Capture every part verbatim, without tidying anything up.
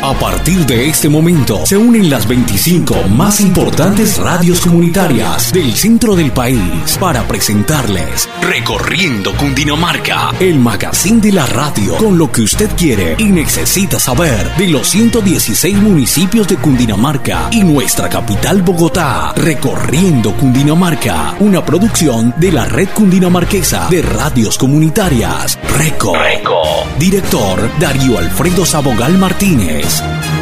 A partir de este momento se unen las veinticinco más importantes radios comunitarias del centro del país para presentarles Recorriendo Cundinamarca, el magazine de la radio con lo que usted quiere y necesita saber de los ciento dieciséis municipios de Cundinamarca y nuestra capital Bogotá. Recorriendo Cundinamarca, una producción de la Red Cundinamarquesa de Radios Comunitarias, RECO. RECO. Director Darío Alfredo Sabogal Martínez.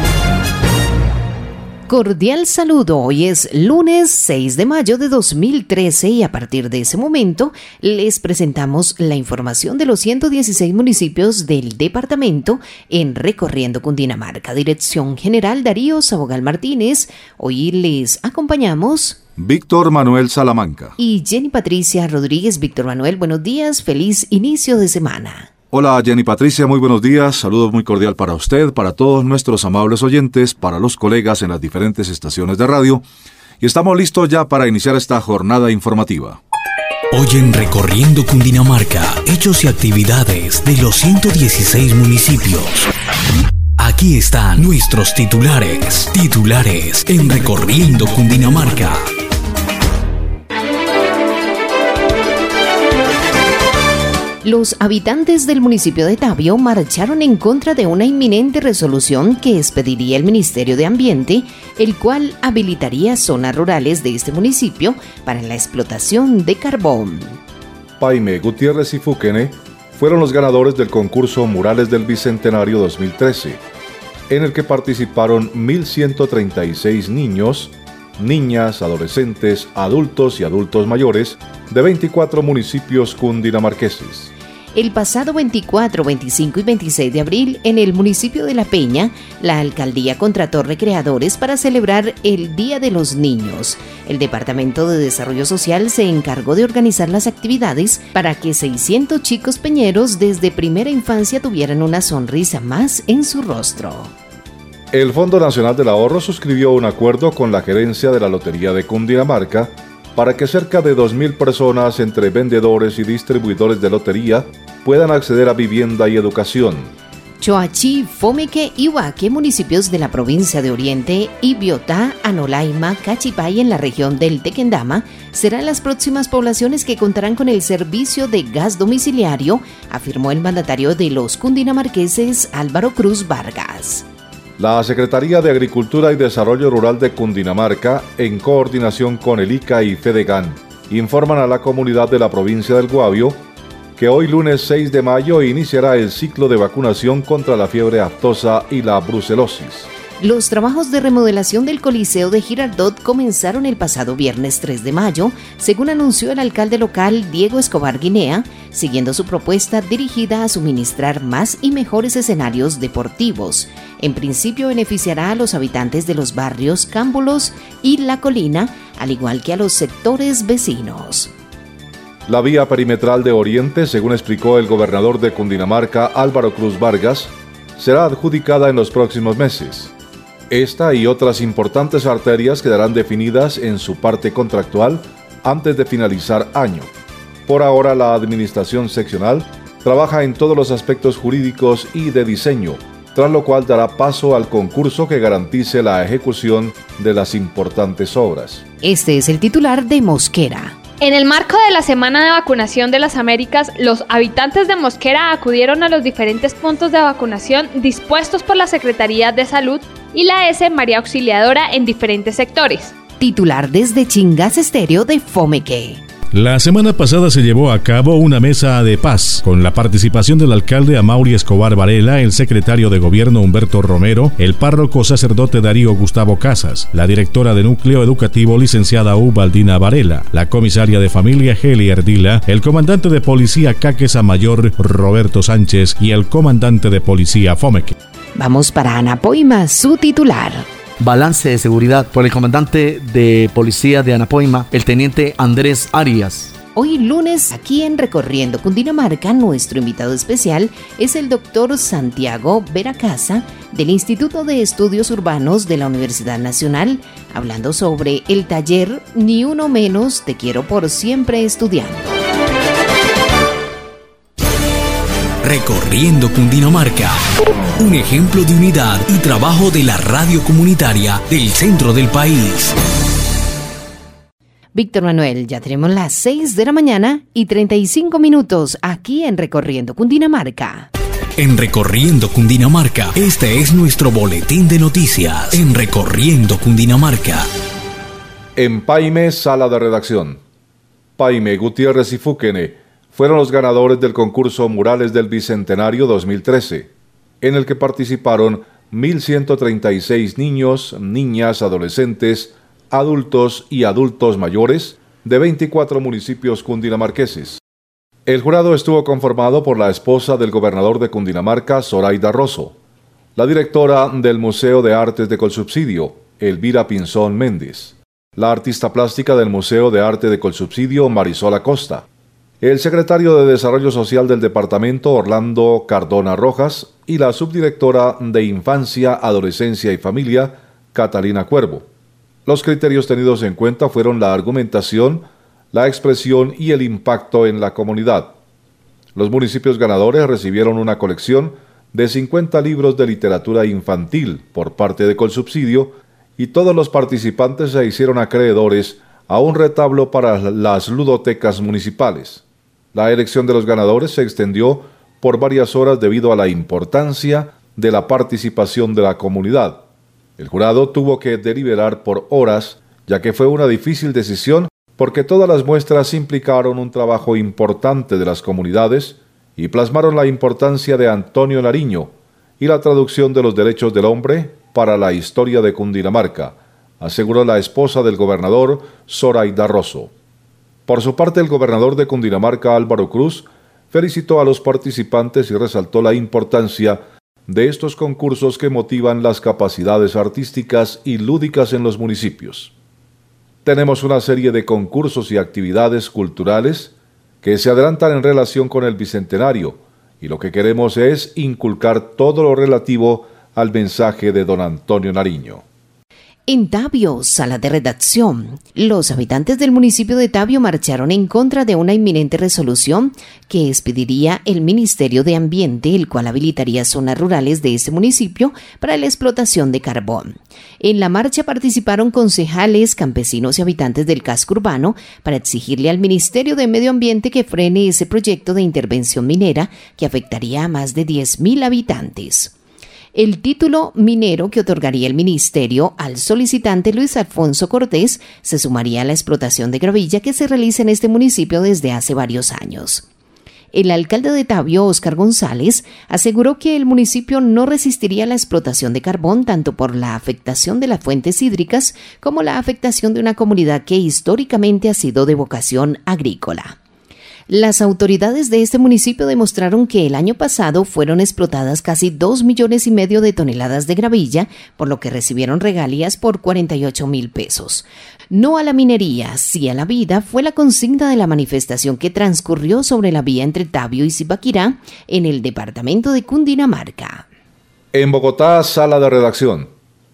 Cordial saludo, hoy es lunes seis de mayo de dos mil trece y a partir de ese momento les presentamos la información de los ciento dieciséis municipios del departamento en Recorriendo Cundinamarca. Dirección General Darío Sabogal Martínez, hoy les acompañamos Víctor Manuel Salamanca y Jenny Patricia Rodríguez. Víctor Manuel, buenos días, feliz inicio de semana. Hola Jenny Patricia, muy buenos días, saludos muy cordial para usted, para todos nuestros amables oyentes, para los colegas en las diferentes estaciones de radio, y estamos listos ya para iniciar esta jornada informativa. Hoy en Recorriendo Cundinamarca, hechos y actividades de los ciento dieciséis municipios. Aquí están nuestros titulares, titulares en Recorriendo Cundinamarca. Los habitantes del municipio de Tabio marcharon en contra de una inminente resolución que expediría el Ministerio de Ambiente, el cual habilitaría zonas rurales de este municipio para la explotación de carbón. Paime, Gutiérrez y Fuquene fueron los ganadores del concurso Murales del Bicentenario dos mil trece, en el que participaron mil ciento treinta y seis niños, niñas, adolescentes, adultos y adultos mayores de veinticuatro municipios cundinamarqueses. El pasado veinticuatro, veinticinco y veintiséis de abril, en el municipio de La Peña, la alcaldía contrató recreadores para celebrar el Día de los Niños. El Departamento de Desarrollo Social se encargó de organizar las actividades para que seiscientos chicos peñeros desde primera infancia tuvieran una sonrisa más en su rostro. El Fondo Nacional del Ahorro suscribió un acuerdo con la gerencia de la Lotería de Cundinamarca para que cerca de dos mil personas entre vendedores y distribuidores de lotería puedan acceder a vivienda y educación. Choachí, Fomeque y Huaque, municipios de la provincia de Oriente, y Biotá, Anolaima, Cachipay en la región del Tequendama, serán las próximas poblaciones que contarán con el servicio de gas domiciliario, afirmó el mandatario de los cundinamarqueses, Álvaro Cruz Vargas. La Secretaría de Agricultura y Desarrollo Rural de Cundinamarca, en coordinación con el I C A y FEDEGAN, informan a la comunidad de la provincia del Guavio que hoy lunes seis de mayo iniciará el ciclo de vacunación contra la fiebre aftosa y la brucelosis. Los trabajos de remodelación del Coliseo de Girardot comenzaron el pasado viernes tres de mayo, según anunció el alcalde local Diego Escobar Guinea, siguiendo su propuesta dirigida a suministrar más y mejores escenarios deportivos. En principio beneficiará a los habitantes de los barrios Cámbulos y La Colina, al igual que a los sectores vecinos. La vía perimetral de Oriente, según explicó el gobernador de Cundinamarca, Álvaro Cruz Vargas, será adjudicada en los próximos meses. Esta y otras importantes arterias quedarán definidas en su parte contractual antes de finalizar año. Por ahora, la administración seccional trabaja en todos los aspectos jurídicos y de diseño, tras lo cual dará paso al concurso que garantice la ejecución de las importantes obras. Este es el titular de Mosquera. En el marco de la Semana de Vacunación de las Américas, los habitantes de Mosquera acudieron a los diferentes puntos de vacunación dispuestos por la Secretaría de Salud y la S María Auxiliadora en diferentes sectores. Titular desde Chingas Estéreo de Fomeque. La semana pasada se llevó a cabo una mesa de paz con la participación del alcalde Amaury Escobar Varela, el secretario de gobierno Humberto Romero, el párroco sacerdote Darío Gustavo Casas, la directora de núcleo educativo licenciada Ubaldina Varela, la comisaria de familia Heli Erdila, el comandante de policía Caquesa Mayor Roberto Sánchez y el comandante de policía Fomeque. Vamos para Anapoima, su titular. Balance de seguridad por el comandante de policía de Anapoima, el teniente Andrés Arias. Hoy lunes, aquí en Recorriendo Cundinamarca, nuestro invitado especial es el doctor Santiago Veracasa del Instituto de Estudios Urbanos de la Universidad Nacional, hablando sobre el taller Ni Uno Menos, Te Quiero por Siempre Estudiando. Recorriendo Cundinamarca. Un ejemplo de unidad y trabajo de la radio comunitaria del centro del país. Víctor Manuel, ya tenemos las seis de la mañana y treinta y cinco minutos aquí en Recorriendo Cundinamarca. En Recorriendo Cundinamarca, este es nuestro boletín de noticias. En Recorriendo Cundinamarca. En Paime, sala de redacción. Paime, Gutiérrez y Fúquene fueron los ganadores del concurso Murales del Bicentenario dos mil trece, en el que participaron mil ciento treinta y seis niños, niñas, adolescentes, adultos y adultos mayores de veinticuatro municipios cundinamarqueses. El jurado estuvo conformado por la esposa del gobernador de Cundinamarca, Zoraida Rosso, la directora del Museo de Artes de Colsubsidio, Elvira Pinzón Méndez, la artista plástica del Museo de Arte de Colsubsidio, Marisol Acosta, el secretario de Desarrollo Social del departamento, Orlando Cardona Rojas, y la subdirectora de Infancia, Adolescencia y Familia, Catalina Cuervo. Los criterios tenidos en cuenta fueron la argumentación, la expresión y el impacto en la comunidad. Los municipios ganadores recibieron una colección de cincuenta libros de literatura infantil por parte de Colsubsidio y todos los participantes se hicieron acreedores a un retablo para las ludotecas municipales. La elección de los ganadores se extendió por varias horas debido a la importancia de la participación de la comunidad. El jurado tuvo que deliberar por horas, ya que fue una difícil decisión porque todas las muestras implicaron un trabajo importante de las comunidades y plasmaron la importancia de Antonio Nariño y la traducción de los derechos del hombre para la historia de Cundinamarca, aseguró la esposa del gobernador, Zoraida Rosso. Por su parte, el gobernador de Cundinamarca, Álvaro Cruz, felicitó a los participantes y resaltó la importancia de estos concursos que motivan las capacidades artísticas y lúdicas en los municipios. Tenemos una serie de concursos y actividades culturales que se adelantan en relación con el Bicentenario, y lo que queremos es inculcar todo lo relativo al mensaje de don Antonio Nariño. En Tabio, sala de redacción, los habitantes del municipio de Tabio marcharon en contra de una inminente resolución que expediría el Ministerio de Ambiente, el cual habilitaría zonas rurales de ese municipio para la explotación de carbón. En la marcha participaron concejales, campesinos y habitantes del casco urbano para exigirle al Ministerio de Medio Ambiente que frene ese proyecto de intervención minera que afectaría a más de diez mil habitantes. El título minero que otorgaría el ministerio al solicitante Luis Alfonso Cortés se sumaría a la explotación de gravilla que se realiza en este municipio desde hace varios años. El alcalde de Tabio, Óscar González, aseguró que el municipio no resistiría la explotación de carbón tanto por la afectación de las fuentes hídricas como la afectación de una comunidad que históricamente ha sido de vocación agrícola. Las autoridades de este municipio demostraron que el año pasado fueron explotadas casi dos millones y medio de toneladas de gravilla, por lo que recibieron regalías por cuarenta y ocho mil pesos. No a la minería, sí a la vida, fue la consigna de la manifestación que transcurrió sobre la vía entre Tabio y Zipaquirá, en el departamento de Cundinamarca. En Bogotá, sala de redacción.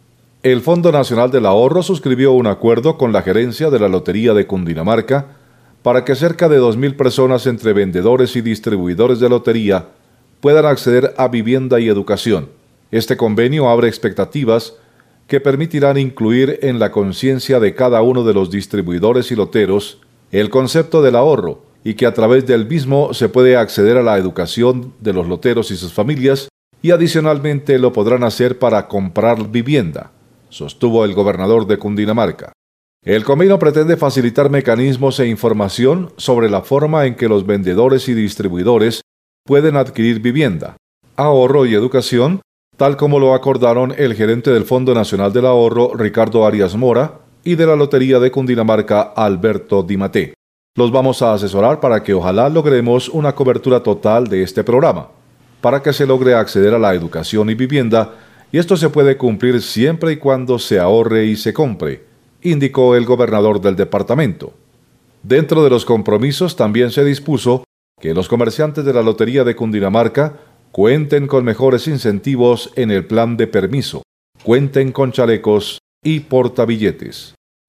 El Fondo Nacional del Ahorro suscribió un acuerdo con la gerencia de la Lotería de Cundinamarca para que cerca de dos mil personas entre vendedores y distribuidores de lotería puedan acceder a vivienda y educación. Este convenio abre expectativas que permitirán incluir en la conciencia de cada uno de los distribuidores y loteros el concepto del ahorro y que a través del mismo se puede acceder a la educación de los loteros y sus familias y adicionalmente lo podrán hacer para comprar vivienda, sostuvo el gobernador de Cundinamarca. El convenio pretende facilitar mecanismos e información sobre la forma en que los vendedores y distribuidores pueden adquirir vivienda, ahorro y educación, tal como lo acordaron el gerente del Fondo Nacional del Ahorro, Ricardo Arias Mora, y de la Lotería de Cundinamarca, Alberto Di Maté. Los vamos a asesorar para que ojalá logremos una cobertura total de este programa, para que se logre acceder a la educación y vivienda, y esto se puede cumplir siempre y cuando se ahorre y se compre, indicó el gobernador del departamento. Dentro de los compromisos también se dispuso que los comerciantes de la Lotería de Cundinamarca cuenten con mejores incentivos en el plan de permiso, cuenten con chalecos y portabilletes.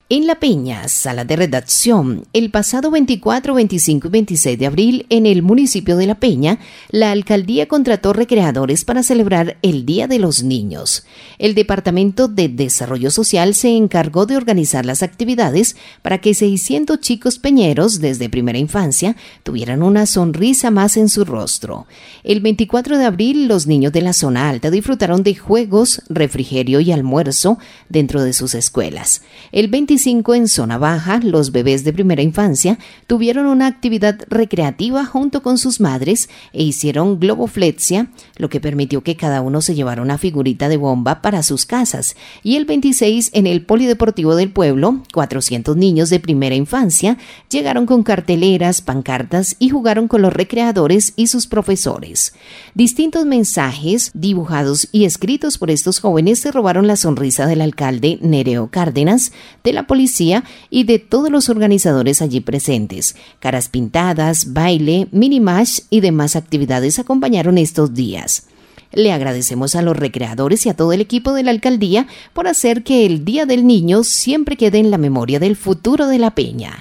En La Peña, sala de redacción, el pasado veinticuatro, veinticinco y veintiséis de abril, en el municipio de La Peña, la alcaldía contrató recreadores para celebrar el Día de los Niños. El Departamento de Desarrollo Social se encargó de organizar las actividades para que seiscientos chicos peñeros desde primera infancia tuvieran una sonrisa más en su rostro. El veinticuatro de abril, los niños de la zona alta disfrutaron de juegos, refrigerio y almuerzo dentro de sus escuelas. El veinticinco en zona baja, los bebés de primera infancia tuvieron una actividad recreativa junto con sus madres e hicieron globoflexia, lo que permitió que cada uno se llevara una figurita de bomba para sus casas. Y el veintiséis, en el Polideportivo del Pueblo, cuatrocientos niños de primera infancia llegaron con carteleras, pancartas y jugaron con los recreadores y sus profesores. Distintos mensajes dibujados y escritos por estos jóvenes se robaron la sonrisa del alcalde Nereo Cárdenas, de la policía y de todos los organizadores allí presentes. Caras pintadas, baile, mini-mash y demás actividades acompañaron estos días. Le agradecemos a los recreadores y a todo el equipo de la alcaldía por hacer que el Día del Niño siempre quede en la memoria del futuro de La Peña.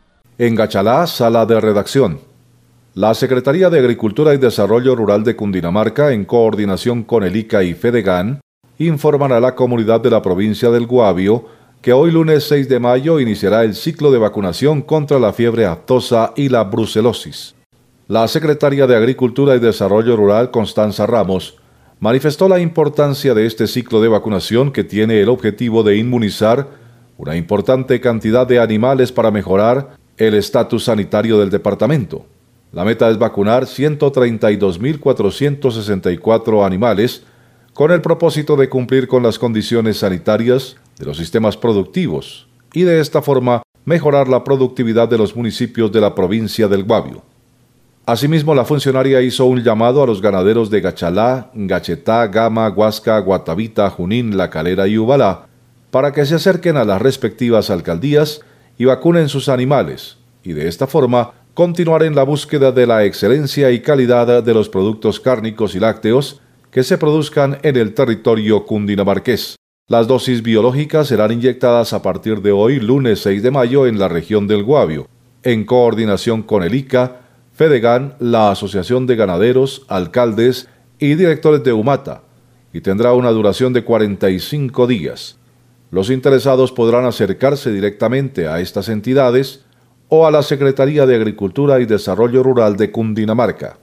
En Gachalá, sala de redacción. La Secretaría de Agricultura y Desarrollo Rural de Cundinamarca, en coordinación con el I C A y Fedegan, informará a la comunidad de la provincia del Guavio que hoy lunes seis de mayo iniciará el ciclo de vacunación contra la fiebre aftosa y la brucelosis. La secretaria de Agricultura y Desarrollo Rural, Constanza Ramos, manifestó la importancia de este ciclo de vacunación que tiene el objetivo de inmunizar una importante cantidad de animales para mejorar el estatus sanitario del departamento. La meta es vacunar ciento treinta y dos mil cuatrocientos sesenta y cuatro animales con el propósito de cumplir con las condiciones sanitarias de los sistemas productivos y de esta forma mejorar la productividad de los municipios de la provincia del Guavio. Asimismo, la funcionaria hizo un llamado a los ganaderos de Gachalá, Gachetá, Gama, Huasca, Guatavita, Junín, La Calera y Ubalá para que se acerquen a las respectivas alcaldías y vacunen sus animales y de esta forma continuar en la búsqueda de la excelencia y calidad de los productos cárnicos y lácteos que se produzcan en el territorio cundinamarqués. Las dosis biológicas serán inyectadas a partir de hoy, lunes seis de mayo, en la región del Guavio, en coordinación con el I C A, Fedegan, la Asociación de Ganaderos, Alcaldes y Directores de UMATA, y tendrá una duración de cuarenta y cinco días. Los interesados podrán acercarse directamente a estas entidades o a la Secretaría de Agricultura y Desarrollo Rural de Cundinamarca.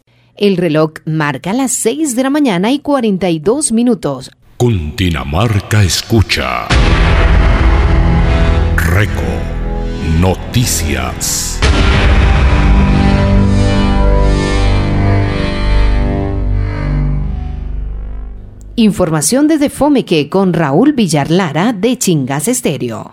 El reloj marca las seis de la mañana y cuarenta y dos minutos. Cundinamarca escucha. Reco Noticias. Información desde Fomeque con Raúl Villar Lara de Chingas Estéreo.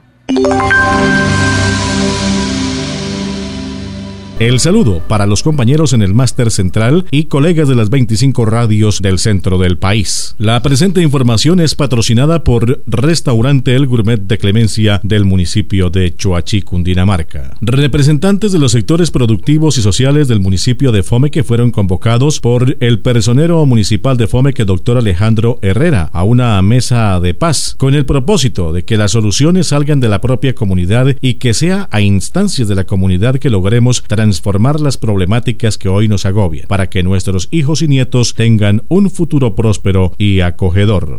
El saludo para los compañeros en el máster central y colegas de las veinticinco radios del centro del país. La presente información es patrocinada por Restaurante El Gourmet de Clemencia del municipio de Choachí, Cundinamarca. Representantes de los sectores productivos y sociales del municipio de Fomeque fueron convocados por el personero municipal de Fomeque, doctor Alejandro Herrera, a una mesa de paz, con el propósito de que las soluciones salgan de la propia comunidad y que sea a instancias de la comunidad que logremos transformar las problemáticas que hoy nos agobian, para que nuestros hijos y nietos tengan un futuro próspero y acogedor.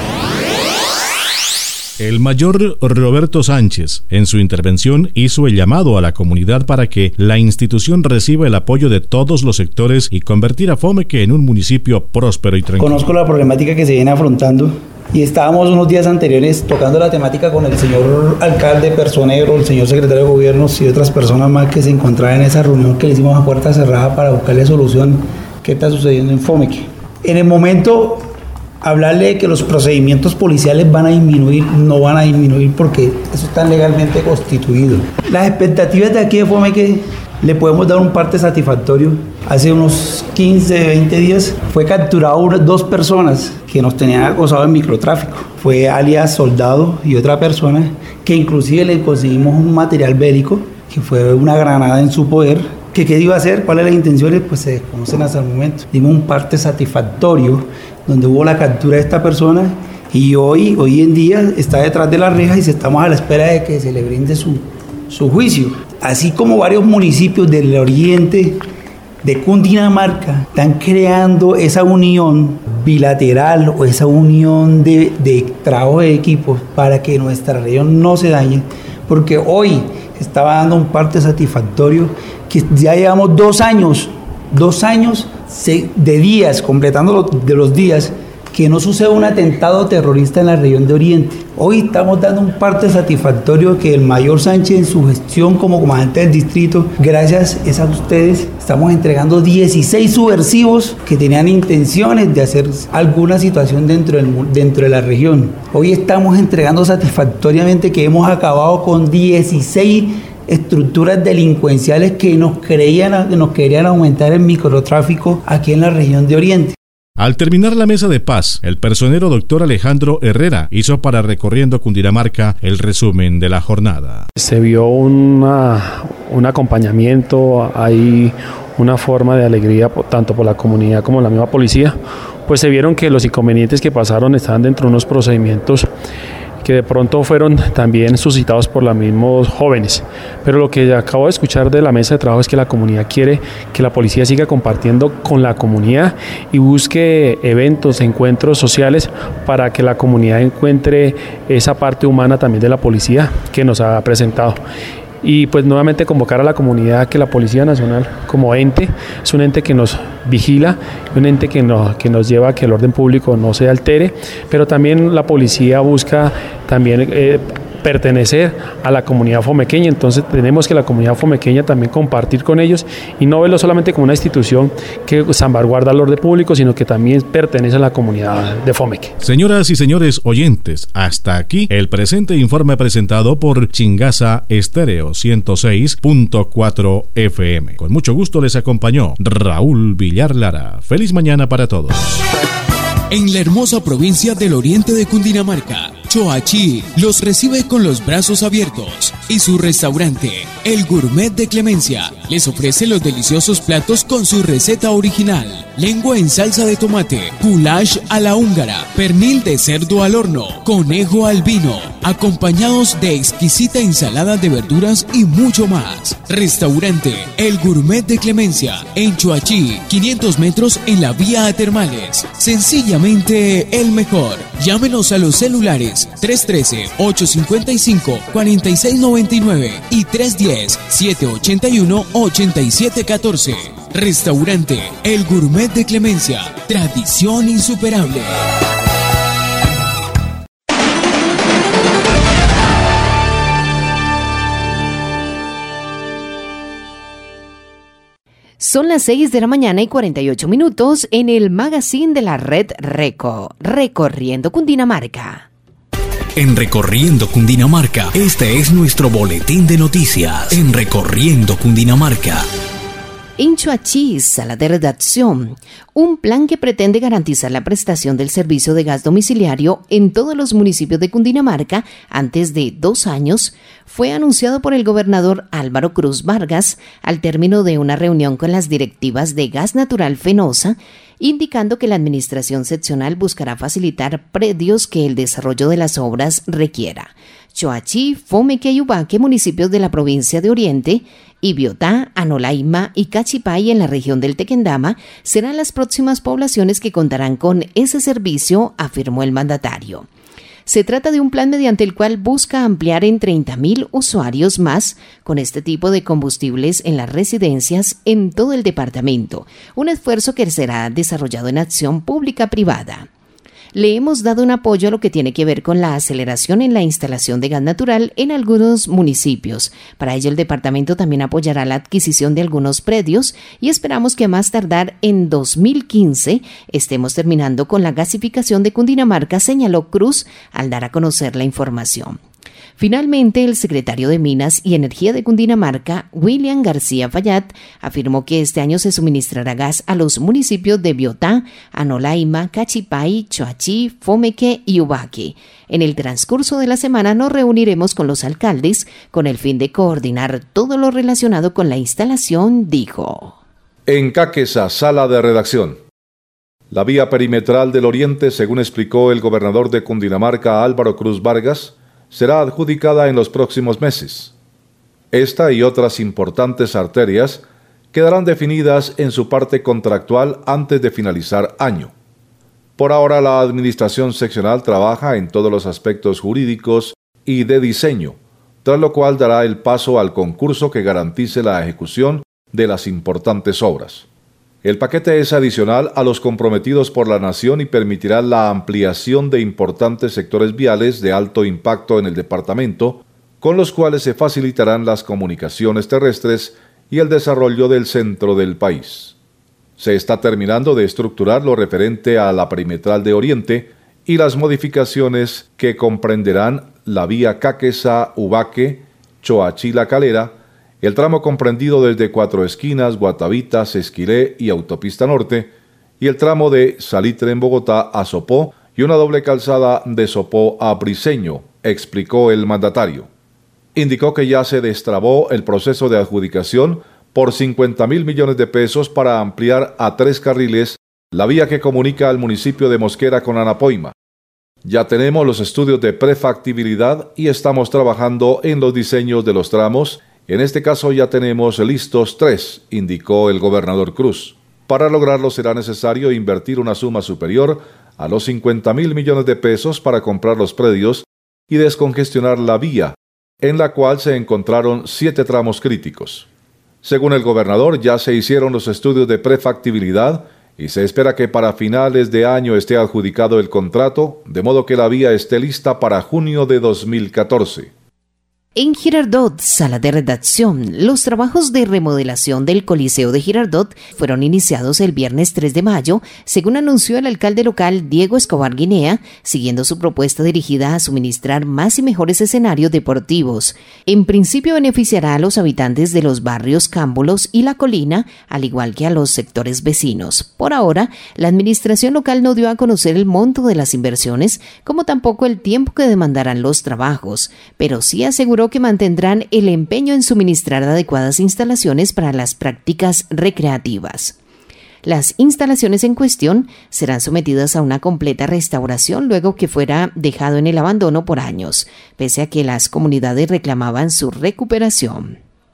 El mayor Roberto Sánchez, en su intervención, hizo el llamado a la comunidad para que la institución reciba el apoyo de todos los sectores y convertir a Fomeque en un municipio próspero y tranquilo. Conozco la problemática que se viene afrontando y estábamos unos días anteriores tocando la temática con el señor alcalde personero, el señor secretario de gobierno y otras personas más que se encontraban en esa reunión que le hicimos a puerta cerrada para buscarle solución qué está sucediendo en Fomeque. En el momento, hablarle de que los procedimientos policiales van a disminuir, no van a disminuir porque eso está legalmente constituido. Las expectativas de aquí de Fomeque le podemos dar un parte satisfactorio. Hace unos quince, veinte días fue capturado dos personas que nos tenían acosados en microtráfico. Fue alias Soldado y otra persona que inclusive le conseguimos un material bélico, que fue una granada en su poder, que qué iba a hacer, cuáles eran las intenciones, pues se desconocen hasta el momento. Dimos un parte satisfactorio donde hubo la captura de esta persona Y hoy, hoy en día está detrás de las rejas y estamos a la espera de que se le brinde su, su juicio. Así como varios municipios del oriente de Cundinamarca están creando esa unión bilateral o esa unión de, de trabajo de equipos para que nuestra región no se dañe, porque hoy estaba dando un parte satisfactorio que ya llevamos dos años, dos años de días, completando los, de los días, que no sucede un atentado terrorista en la región de Oriente. Hoy estamos dando un parte satisfactorio que el mayor Sánchez en su gestión como comandante del distrito, gracias es a ustedes, estamos entregando dieciséis subversivos que tenían intenciones de hacer alguna situación dentro, del, dentro de la región. Hoy estamos entregando satisfactoriamente que hemos acabado con dieciséis estructuras delincuenciales que nos, creían, que nos querían aumentar el microtráfico aquí en la región de Oriente. Al terminar la mesa de paz, el personero doctor Alejandro Herrera hizo para Recorriendo Cundinamarca el resumen de la jornada. Se vio una, un acompañamiento, hay una forma de alegría tanto por la comunidad como la misma policía, pues se vieron que los inconvenientes que pasaron estaban dentro de unos procedimientos que de pronto fueron también suscitados por los mismos jóvenes. Pero lo que acabo de escuchar de la mesa de trabajo es que la comunidad quiere que la policía siga compartiendo con la comunidad y busque eventos, encuentros sociales para que la comunidad encuentre esa parte humana también de la policía que nos ha presentado. Y pues nuevamente convocar a la comunidad que la Policía Nacional como ente es un ente que nos vigila, un ente que nos, que nos lleva a que el orden público no se altere, pero también la policía busca también eh, pertenecer a la comunidad fomequeña, entonces tenemos que la comunidad fomequeña también compartir con ellos y no verlo solamente como una institución que salvaguarda el orden público, sino que también pertenece a la comunidad de Fomeque. Señoras y señores oyentes, hasta aquí el presente informe presentado por Chingaza Estéreo ciento seis punto cuatro F M. Con mucho gusto les acompañó Raúl Villar Lara. Feliz mañana para todos. En la hermosa provincia del oriente de Cundinamarca, Choachí los recibe con los brazos abiertos y su restaurante, El Gourmet de Clemencia, les ofrece los deliciosos platos con su receta original: lengua en salsa de tomate, goulash a la húngara, pernil de cerdo al horno, conejo al vino, acompañados de exquisita ensalada de verduras y mucho más. Restaurante El Gourmet de Clemencia, en Choachí, quinientos metros en la vía a Termales. Sencillamente el mejor. Llámenos a los celulares tres uno tres, ocho cinco cinco, cuatro seis nueve nueve y tres uno cero, siete ocho uno, ocho siete uno cuatro. Restaurante El Gourmet de Clemencia, tradición insuperable. Son las seis de la mañana y cuarenta y ocho minutos en el magazine de la red Reco, Recorriendo Cundinamarca. En Recorriendo Cundinamarca, este es nuestro boletín de noticias. En Recorriendo Cundinamarca. En Choachí, sala de redacción, un plan que pretende garantizar la prestación del servicio de gas domiciliario en todos los municipios de Cundinamarca antes de dos años fue anunciado por el gobernador Álvaro Cruz Vargas al término de una reunión con las directivas de Gas Natural Fenosa, indicando que la administración seccional buscará facilitar predios que el desarrollo de las obras requiera. Choachí, Fomeque y Ubaque, municipios de la provincia de Oriente, y Biotá, Anolaima y Cachipay en la región del Tequendama serán las próximas poblaciones que contarán con ese servicio, afirmó el mandatario. Se trata de un plan mediante el cual busca ampliar en treinta mil usuarios más con este tipo de combustibles en las residencias en todo el departamento, un esfuerzo que será desarrollado en acción pública-privada. Le hemos dado un apoyo a lo que tiene que ver con la aceleración en la instalación de gas natural en algunos municipios. Para ello, el departamento también apoyará la adquisición de algunos predios y esperamos que a más tardar en dos mil quince estemos terminando con la gasificación de Cundinamarca, señaló Cruz al dar a conocer la información. Finalmente, el secretario de Minas y Energía de Cundinamarca, William García Fallat, afirmó que este año se suministrará gas a los municipios de Biotá, Anolaima, Cachipay, Choachí, Fomeque y Ubaque. En el transcurso de la semana nos reuniremos con los alcaldes con el fin de coordinar todo lo relacionado con la instalación, dijo. En Caquesa, sala de redacción. La vía perimetral del Oriente, según explicó el gobernador de Cundinamarca, Álvaro Cruz Vargas, será adjudicada en los próximos meses. Esta y otras importantes arterias quedarán definidas en su parte contractual antes de finalizar año. Por ahora, la Administración Seccional trabaja en todos los aspectos jurídicos y de diseño, tras lo cual dará el paso al concurso que garantice la ejecución de las importantes obras. El paquete es adicional a los comprometidos por la Nación y permitirá la ampliación de importantes sectores viales de alto impacto en el departamento, con los cuales se facilitarán las comunicaciones terrestres y el desarrollo del centro del país. Se está terminando de estructurar lo referente a la perimetral de Oriente y las modificaciones que comprenderán la vía Caquesa-Ubaque, Choachila-Calera, el tramo comprendido desde Cuatro Esquinas, Guatavitas, Esquilé y Autopista Norte, y el tramo de Salitre en Bogotá a Sopó y una doble calzada de Sopó a Briceño, explicó el mandatario. Indicó que ya se destrabó el proceso de adjudicación por cincuenta mil millones de pesos para ampliar a tres carriles la vía que comunica al municipio de Mosquera con Anapoima. Ya tenemos los estudios de prefactibilidad y estamos trabajando en los diseños de los tramos. En este caso ya tenemos listos tres, indicó el gobernador Cruz. Para lograrlo será necesario invertir una suma superior a los cincuenta mil millones de pesos para comprar los predios y descongestionar la vía, en la cual se encontraron siete tramos críticos. Según el gobernador, ya se hicieron los estudios de prefactibilidad y se espera que para finales de año esté adjudicado el contrato, de modo que la vía esté lista para junio de dos mil catorce. En Girardot, sala de redacción, los trabajos de remodelación del Coliseo de Girardot fueron iniciados el viernes tres de mayo, según anunció el alcalde local Diego Escobar Guinea, siguiendo su propuesta dirigida a suministrar más y mejores escenarios deportivos. En principio beneficiará a los habitantes de los barrios Cámbulos y La Colina, al igual que a los sectores vecinos. Por ahora, la administración local no dio a conocer el monto de las inversiones, como tampoco el tiempo que demandarán los trabajos, pero sí aseguró que mantendrán el empeño en suministrar adecuadas instalaciones para las prácticas recreativas. Las instalaciones en cuestión serán sometidas a una completa restauración luego que fuera dejado en el abandono por años, pese a que las comunidades reclamaban su recuperación.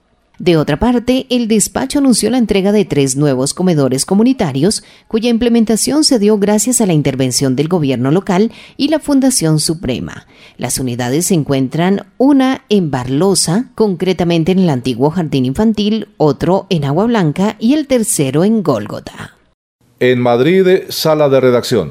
De otra parte, el despacho anunció la entrega de tres nuevos comedores comunitarios, cuya implementación se dio gracias a la intervención del gobierno local y la Fundación Suprema. Las unidades se encuentran una en Barlosa, concretamente en el antiguo Jardín Infantil, otro en Agua Blanca y el tercero en Gólgota. En Madrid, sala de redacción.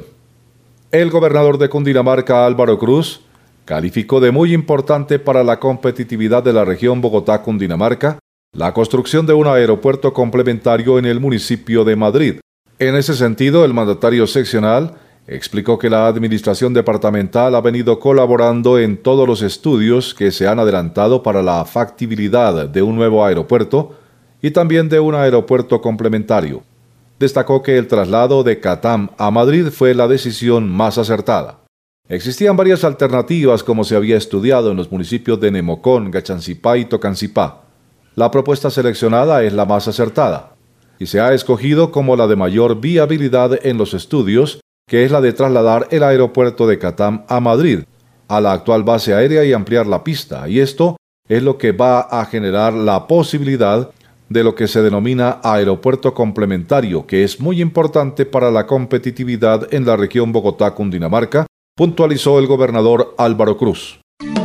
El gobernador de Cundinamarca, Álvaro Cruz, calificó de muy importante para la competitividad de la región Bogotá-Cundinamarca la construcción de un aeropuerto complementario en el municipio de Madrid. En ese sentido, el mandatario seccional explicó que la administración departamental ha venido colaborando en todos los estudios que se han adelantado para la factibilidad de un nuevo aeropuerto y también de un aeropuerto complementario. Destacó que el traslado de Catam a Madrid fue la decisión más acertada. Existían varias alternativas como se había estudiado en los municipios de Nemocón, Gachancipá y Tocancipá. La propuesta seleccionada es la más acertada y se ha escogido como la de mayor viabilidad en los estudios, que es la de trasladar el aeropuerto de Catam a Madrid, a la actual base aérea y ampliar la pista, y esto es lo que va a generar la posibilidad de lo que se denomina aeropuerto complementario, que es muy importante para la competitividad en la región Bogotá-Cundinamarca, puntualizó el gobernador Álvaro Cruz.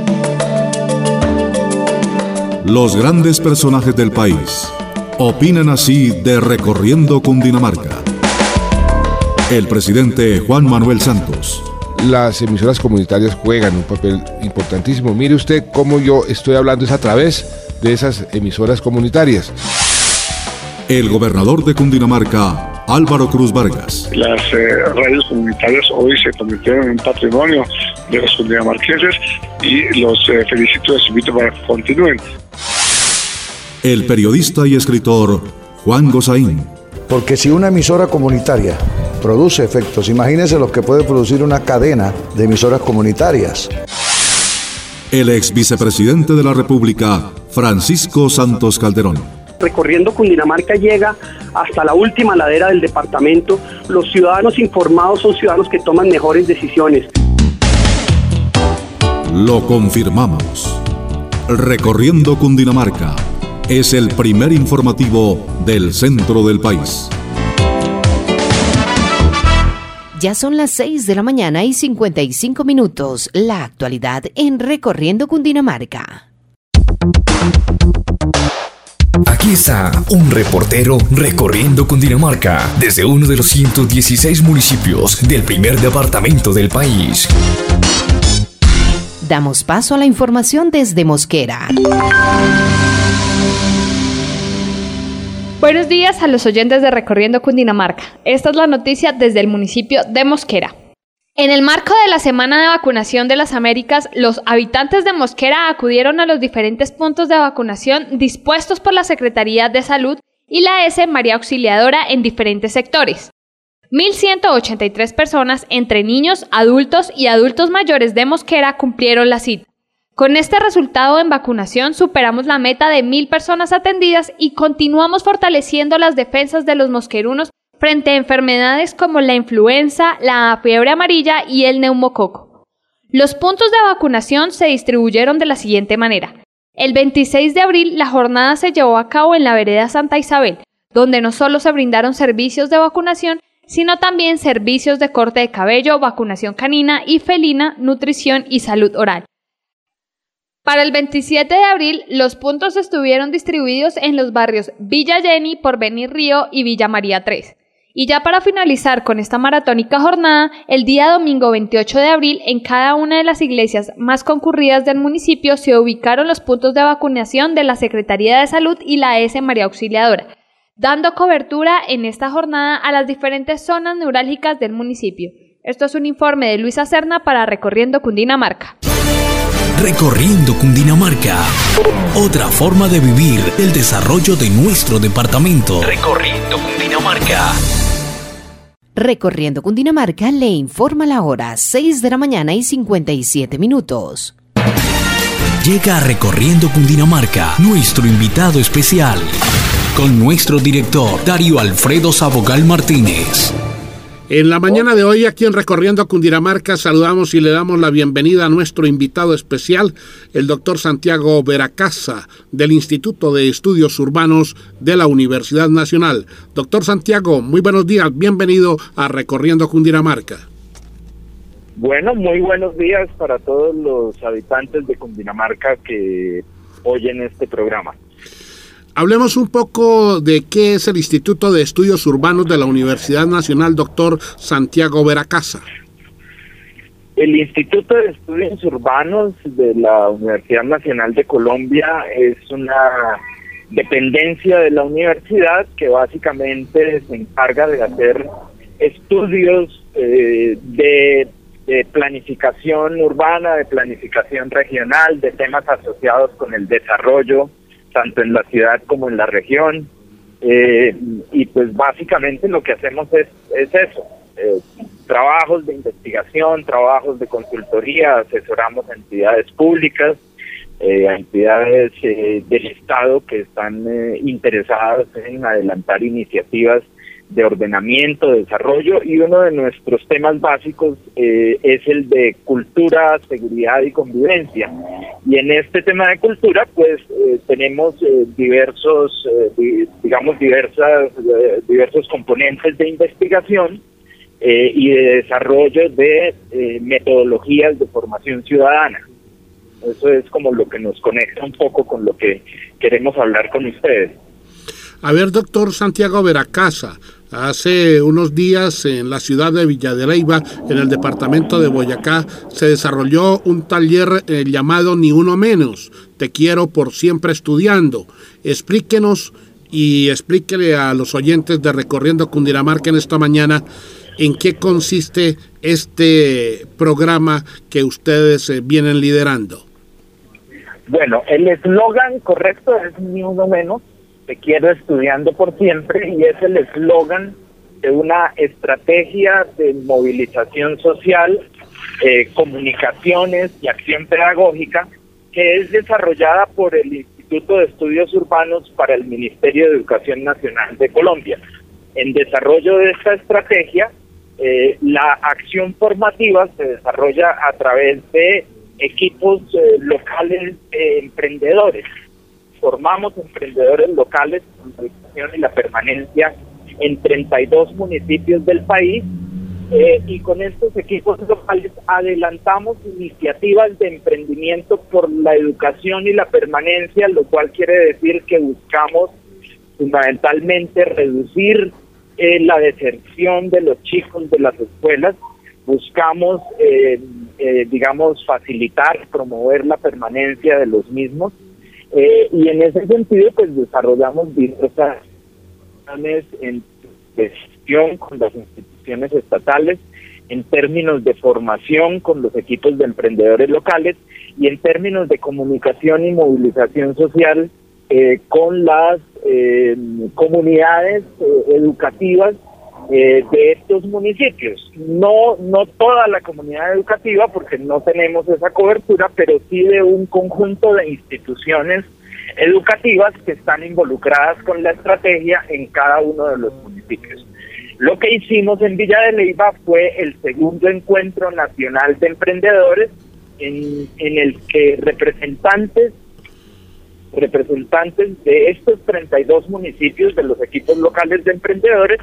Los grandes personajes del país opinan así de Recorriendo Cundinamarca. El presidente Juan Manuel Santos. Las emisoras comunitarias juegan un papel importantísimo. Mire usted cómo yo estoy hablando es a través de esas emisoras comunitarias. El gobernador de Cundinamarca, Álvaro Cruz Vargas. Las eh, radios comunitarias hoy se convirtieron en un patrimonio de los cundinamarquenses y los eh, felicito y los invito para que continúen. El periodista y escritor Juan Gozaín. Porque si una emisora comunitaria produce efectos, imagínense lo que puede producir una cadena de emisoras comunitarias. El ex vicepresidente de la República, Francisco Santos Calderón. Recorriendo Cundinamarca llega hasta la última ladera del departamento. Los ciudadanos informados son ciudadanos que toman mejores decisiones. Lo confirmamos. Recorriendo Cundinamarca es el primer informativo del centro del país. Ya son las seis de la mañana y cincuenta y cinco minutos. La actualidad en Recorriendo Cundinamarca. Aquí está un reportero recorriendo Cundinamarca desde uno de los ciento dieciséis municipios del primer departamento del país. Damos paso a la información desde Mosquera. Buenos días a los oyentes de Recorriendo Cundinamarca. Esta es la noticia desde el municipio de Mosquera. En el marco de la Semana de Vacunación de las Américas, los habitantes de Mosquera acudieron a los diferentes puntos de vacunación dispuestos por la Secretaría de Salud y la S. María Auxiliadora en diferentes sectores. mil ciento ochenta y tres personas entre niños, adultos y adultos mayores de Mosquera cumplieron la cita. Con este resultado en vacunación superamos la meta de mil personas atendidas y continuamos fortaleciendo las defensas de los mosquerunos frente a enfermedades como la influenza, la fiebre amarilla y el neumococo. Los puntos de vacunación se distribuyeron de la siguiente manera. El veintiséis de abril la jornada se llevó a cabo en la vereda Santa Isabel, donde no solo se brindaron servicios de vacunación, sino también servicios de corte de cabello, vacunación canina y felina, nutrición y salud oral. Para el veintisiete de abril, los puntos estuvieron distribuidos en los barrios Villa Jenny, Porvenir Río y Villa María tres. Y ya para finalizar con esta maratónica jornada, el día domingo veintiocho de abril, en cada una de las iglesias más concurridas del municipio se ubicaron los puntos de vacunación de la Secretaría de Salud y la S. María Auxiliadora, dando cobertura en esta jornada a las diferentes zonas neurálgicas del municipio. Esto es un informe de Luisa Serna para Recorriendo Cundinamarca. Recorriendo Cundinamarca. Otra forma de vivir el desarrollo de nuestro departamento. Recorriendo Cundinamarca. Recorriendo Cundinamarca le informa la hora, seis de la mañana y cincuenta y siete minutos. Llega a Recorriendo Cundinamarca nuestro invitado especial, con nuestro director Darío Alfredo Sabogal Martínez. En la mañana de hoy, aquí en Recorriendo Cundinamarca, saludamos y le damos la bienvenida a nuestro invitado especial, el doctor Santiago Veracasa, del Instituto de Estudios Urbanos de la Universidad Nacional. Doctor Santiago, muy buenos días, bienvenido a Recorriendo Cundinamarca. Bueno, muy buenos días para todos los habitantes de Cundinamarca que oyen este programa. Hablemos un poco de qué es el Instituto de Estudios Urbanos de la Universidad Nacional, doctor Santiago Veracasa. El Instituto de Estudios Urbanos de la Universidad Nacional de Colombia es una dependencia de la universidad que básicamente se encarga de hacer estudios eh, de, de planificación urbana, de planificación regional, de temas asociados con el desarrollo, tanto en la ciudad como en la región, eh, y pues básicamente lo que hacemos es, es eso, eh, trabajos de investigación, trabajos de consultoría, asesoramos a entidades públicas, eh, a entidades eh, del Estado que están eh, interesadas en adelantar iniciativas de ordenamiento, de desarrollo, y uno de nuestros temas básicos eh, es el de cultura, seguridad y convivencia. Y en este tema de cultura, pues eh, tenemos eh, diversos, eh, di- digamos, diversas, eh, diversos componentes de investigación eh, y de desarrollo de eh, metodologías de formación ciudadana. Eso es como lo que nos conecta un poco con lo que queremos hablar con ustedes. A ver, doctor Santiago Veracasa, hace unos días en la ciudad de Villa de Leyva, en el departamento de Boyacá, se desarrolló un taller eh, llamado Ni Uno Menos, Te Quiero por Siempre Estudiando. Explíquenos y explíquele a los oyentes de Recorriendo Cundinamarca en esta mañana en qué consiste este programa que ustedes eh, vienen liderando. Bueno, el eslogan correcto es Ni Uno Menos, Te Quiero Estudiando por Siempre, y es el eslogan de una estrategia de movilización social, eh, comunicaciones y acción pedagógica que es desarrollada por el Instituto Instituto de Estudios Urbanos para el Ministerio de Educación Nacional de Colombia. En desarrollo de esta estrategia, eh, la acción formativa se desarrolla a través de equipos eh, locales de emprendedores. Formamos emprendedores locales con la educación y la permanencia en treinta y dos municipios del país, eh, y con estos equipos locales adelantamos iniciativas de emprendimiento por la educación y la permanencia, lo cual quiere decir que buscamos fundamentalmente reducir eh, la deserción de los chicos de las escuelas, buscamos, eh, eh, digamos, facilitar, promover la permanencia de los mismos, eh, y en ese sentido, pues desarrollamos diversas acciones en gestión con las instituciones estatales, en términos de formación con los equipos de emprendedores locales y en términos de comunicación y movilización social eh, con las eh, comunidades eh, educativas eh, de estos municipios. No, no toda la comunidad educativa, porque no tenemos esa cobertura, pero sí de un conjunto de instituciones educativas que están involucradas con la estrategia en cada uno de los municipios. Lo que hicimos en Villa de Leyva fue el segundo encuentro nacional de emprendedores, en, en el que representantes representantes de estos treinta y dos municipios de los equipos locales de emprendedores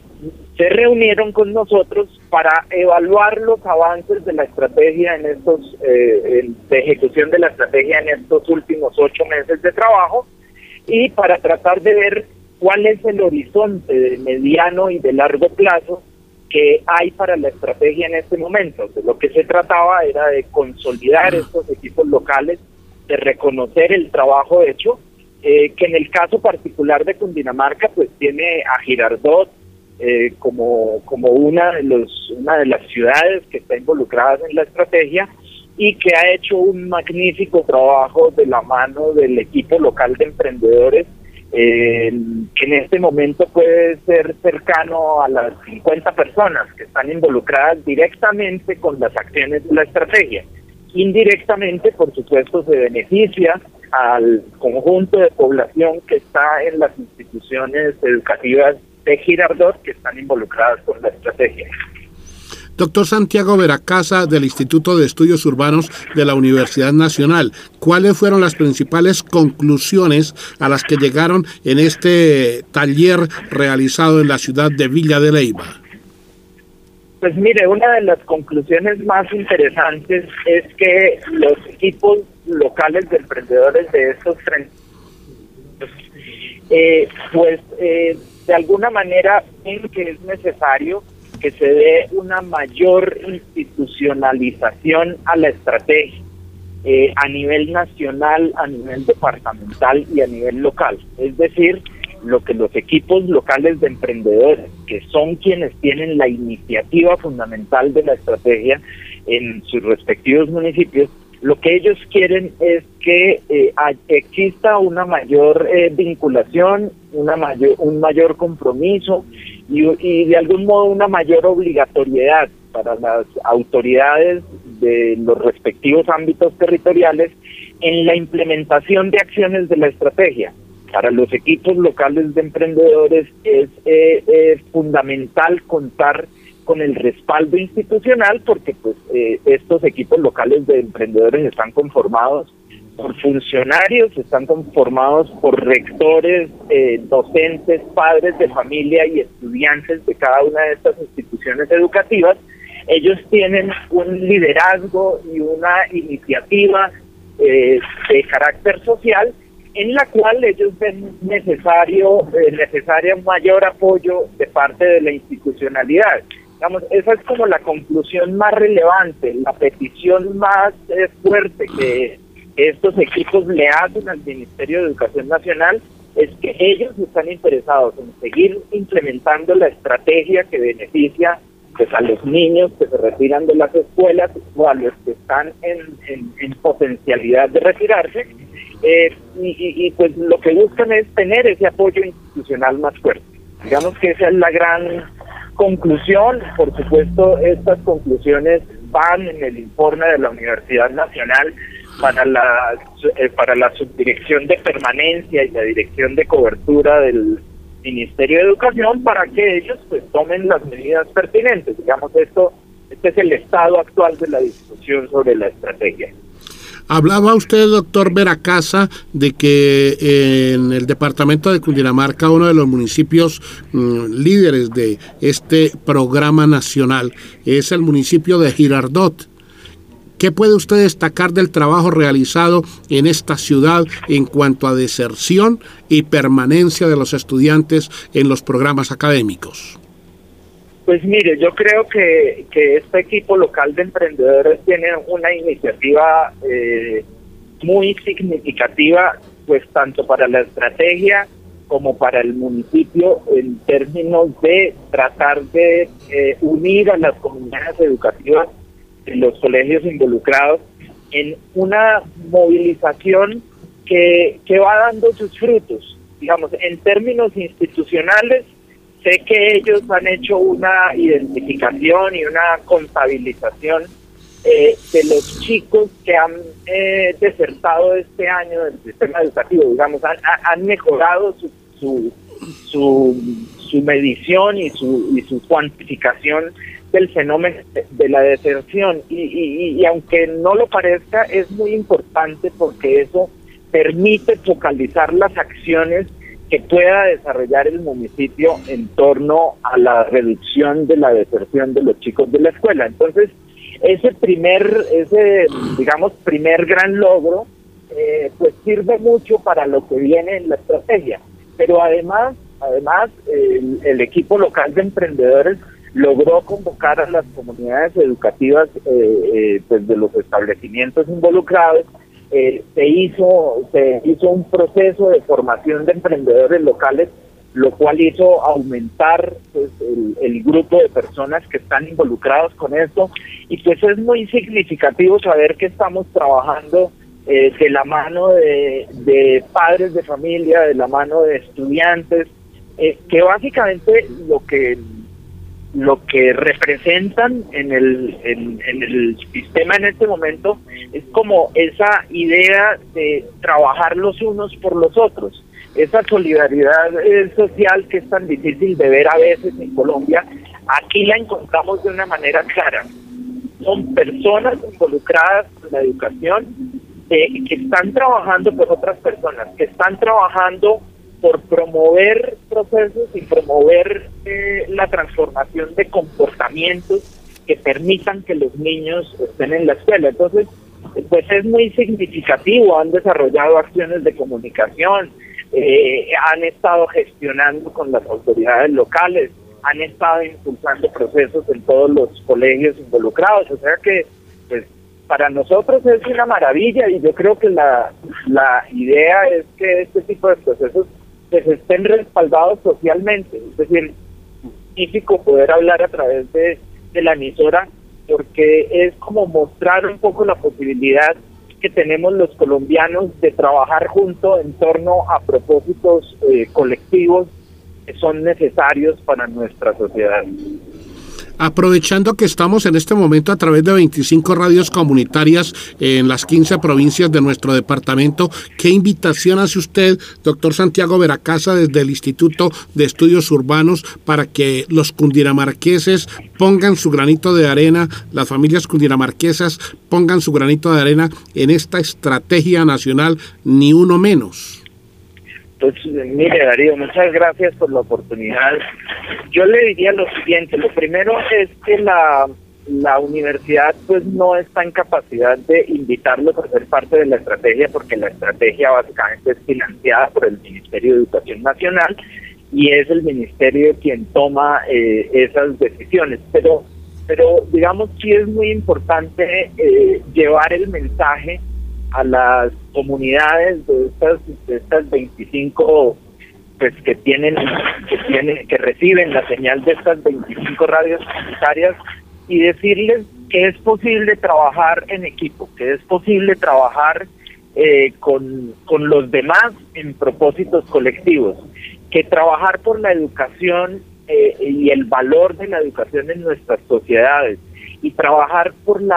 se reunieron con nosotros para evaluar los avances de la estrategia en estos eh, de ejecución de la estrategia en estos últimos ocho meses de trabajo, y para tratar de ver cuál es el horizonte de mediano y de largo plazo que hay para la estrategia en este momento. De lo que se trataba era de consolidar estos equipos locales, de reconocer el trabajo hecho, eh, que en el caso particular de Cundinamarca pues tiene a Girardot eh, como, como una de los una de las ciudades que está involucradas en la estrategia y que ha hecho un magnífico trabajo de la mano del equipo local de emprendedores, eh, que en este momento puede ser cercano a las cincuenta personas que están involucradas directamente con las acciones de la estrategia. Indirectamente, por supuesto, se beneficia al conjunto de población que está en las instituciones educativas de Girardot que están involucradas con la estrategia. Doctor Santiago Veracasa, del Instituto de Estudios Urbanos de la Universidad Nacional, ¿cuáles fueron las principales conclusiones a las que llegaron en este taller realizado en la ciudad de Villa de Leyva? Pues mire, una de las conclusiones más interesantes es que los equipos locales de emprendedores de estos treinta, eh, pues eh, de alguna manera ven que es necesario que se dé una mayor institucionalización a la estrategia eh, a nivel nacional, a nivel departamental y a nivel local. Es decir, lo que los equipos locales de emprendedores, que son quienes tienen la iniciativa fundamental de la estrategia en sus respectivos municipios, lo que ellos quieren es que eh, exista una mayor eh, vinculación, una mayor, un mayor compromiso y, y de algún modo una mayor obligatoriedad para las autoridades de los respectivos ámbitos territoriales en la implementación de acciones de la estrategia. Para los equipos locales de emprendedores es eh, eh, fundamental contar con el respaldo institucional, porque pues eh, estos equipos locales de emprendedores están conformados por funcionarios, están conformados por rectores, eh, docentes, padres de familia y estudiantes de cada una de estas instituciones educativas. Ellos tienen un liderazgo y una iniciativa eh, de carácter social, en la cual ellos ven necesario, eh, necesaria un mayor apoyo de parte de la institucionalidad. Digamos, esa es como la conclusión más relevante, la petición más eh, fuerte que estos equipos le hacen al Ministerio de Educación Nacional, es que ellos están interesados en seguir implementando la estrategia que beneficia pues a los niños que se retiran de las escuelas o a los que están en, en, en potencialidad de retirarse, eh, y, y, y pues lo que buscan es tener ese apoyo institucional más fuerte. Digamos que esa es la gran conclusión. Por supuesto, estas conclusiones van en el informe de la Universidad Nacional para la eh, para la subdirección de permanencia y la dirección de cobertura del Ministerio de Educación para que ellos pues tomen las medidas pertinentes. Digamos, esto este es el estado actual de la discusión sobre la estrategia. Hablaba usted, doctor Beracasa, de que eh, en el departamento de Cundinamarca, uno de los municipios mmm, líderes de este programa nacional es el municipio de Girardot. ¿Qué puede usted destacar del trabajo realizado en esta ciudad en cuanto a deserción y permanencia de los estudiantes en los programas académicos? Pues mire, yo creo que, que este equipo local de emprendedores tiene una iniciativa eh, muy significativa, pues tanto para la estrategia como para el municipio, en términos de tratar de eh, unir a las comunidades educativas de los colegios involucrados en una movilización que, que va dando sus frutos. Digamos, en términos institucionales, sé que ellos han hecho una identificación y una contabilización eh, de los chicos que han eh, desertado este año del sistema educativo. Digamos, han, han mejorado su, su, su, su medición y su, y su cuantificación del fenómeno de la deserción. Y, y, y aunque no lo parezca, es muy importante porque eso permite focalizar las acciones que pueda desarrollar el municipio en torno a la reducción de la deserción de los chicos de la escuela. Entonces, ese primer, ese digamos primer gran logro, eh, pues sirve mucho para lo que viene en la estrategia. Pero además, además el, el equipo local de emprendedores logró convocar a las comunidades educativas eh, eh, pues de los establecimientos involucrados. Eh, se hizo se hizo un proceso de formación de emprendedores locales, lo cual hizo aumentar pues, el, el grupo de personas que están involucrados con esto, y pues es muy significativo saber que estamos trabajando eh, de la mano de, de padres de familia, de la mano de estudiantes, eh, que básicamente lo que lo que representan en el en, en el sistema en este momento es como esa idea de trabajar los unos por los otros, esa solidaridad eh, social que es tan difícil de ver a veces en Colombia. Aquí la encontramos de una manera clara. Son personas involucradas en la educación eh, que están trabajando por otras personas, que están trabajando por promover procesos y promover eh, la transformación de comportamientos que permitan que los niños estén en la escuela. Entonces, pues es muy significativo, han desarrollado acciones de comunicación, eh, han estado gestionando con las autoridades locales, han estado impulsando procesos en todos los colegios involucrados, o sea que pues para nosotros es una maravilla, y yo creo que la, la idea es que este tipo de procesos pues estén respaldados socialmente. Es decir, es magnífico poder hablar a través de, de la emisora, porque es como mostrar un poco la posibilidad que tenemos los colombianos de trabajar juntos en torno a propósitos eh, colectivos que son necesarios para nuestra sociedad. Aprovechando que estamos en este momento a través de veinticinco radios comunitarias en las quince provincias de nuestro departamento, ¿qué invitación hace usted, doctor Santiago Beracasa, desde el Instituto de Estudios Urbanos, para que los cundinamarqueses pongan su granito de arena, las familias cundinamarquesas pongan su granito de arena en esta estrategia nacional, ni uno menos? Pues mire, Darío, muchas gracias por la oportunidad. Yo le diría lo siguiente: lo primero es que la, la universidad pues no está en capacidad de invitarlos a ser parte de la estrategia, porque la estrategia básicamente es financiada por el Ministerio de Educación Nacional y es el ministerio quien toma eh, esas decisiones. Pero, pero digamos, sí es muy importante eh, llevar el mensaje a las comunidades de estas de estas veinticinco pues que tienen que tienen que reciben la señal de estas veinticinco radios comunitarias, y decirles que es posible trabajar en equipo, que es posible trabajar eh, con con los demás en propósitos colectivos, que trabajar por la educación eh, y el valor de la educación en nuestras sociedades, y trabajar por la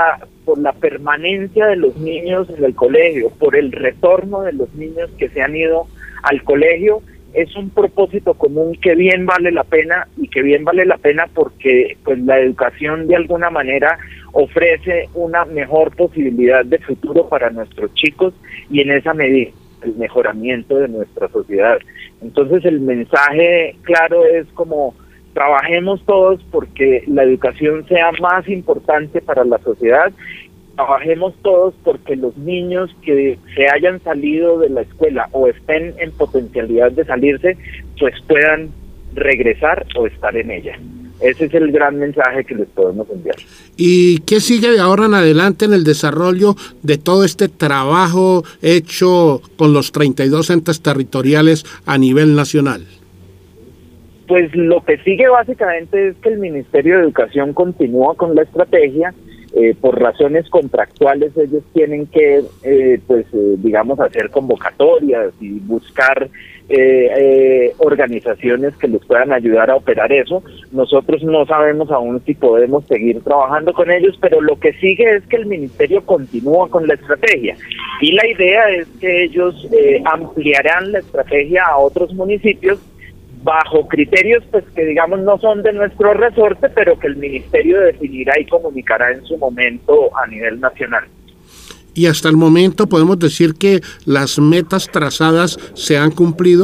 por la permanencia de los niños en el colegio, por el retorno de los niños que se han ido al colegio, es un propósito común que bien vale la pena, y que bien vale la pena porque pues la educación de alguna manera ofrece una mejor posibilidad de futuro para nuestros chicos, y en esa medida el mejoramiento de nuestra sociedad. Entonces el mensaje claro es como: trabajemos todos porque la educación sea más importante para la sociedad. Trabajemos todos porque los niños que se hayan salido de la escuela o estén en potencialidad de salirse, pues puedan regresar o estar en ella. Ese es el gran mensaje que les podemos enviar. ¿Y qué sigue de ahora en adelante en el desarrollo de todo este trabajo hecho con los treinta y dos entes territoriales a nivel nacional? Pues lo que sigue básicamente es que el Ministerio de Educación continúa con la estrategia. Eh, por razones contractuales ellos tienen que, eh, pues, eh, digamos, hacer convocatorias y buscar eh, eh, organizaciones que les puedan ayudar a operar eso. Nosotros no sabemos aún si podemos seguir trabajando con ellos, pero lo que sigue es que el Ministerio continúa con la estrategia. Y la idea es que ellos eh, ampliarán la estrategia a otros municipios, bajo criterios pues que digamos no son de nuestro resorte, pero que el ministerio definirá y comunicará en su momento a nivel nacional. ¿Y hasta el momento podemos decir que las metas trazadas se han cumplido?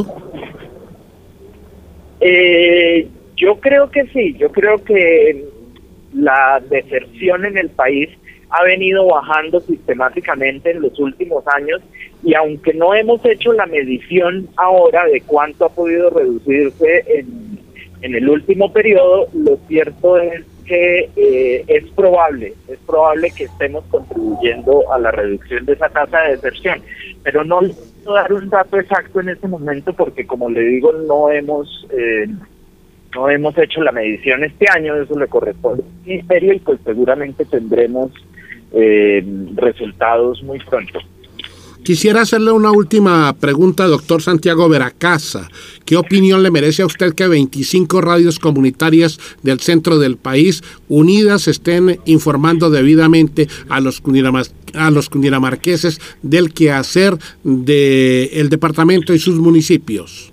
Eh, yo creo que sí, yo creo que la deserción en el país ha venido bajando sistemáticamente en los últimos años, y aunque no hemos hecho la medición ahora de cuánto ha podido reducirse en, en el último periodo, lo cierto es que eh, es probable, es probable que estemos contribuyendo a la reducción de esa tasa de deserción, pero no le puedo dar un dato exacto en este momento porque, como le digo, no hemos eh, no hemos hecho la medición este año, eso le corresponde al ministerio, y pues seguramente tendremos eh, resultados muy pronto. Quisiera hacerle una última pregunta, doctor Santiago Veracasa. ¿Qué opinión le merece a usted que veinticinco radios comunitarias del centro del país unidas estén informando debidamente a los cundinamar- a los cundinamarqueses del quehacer del departamento y sus municipios?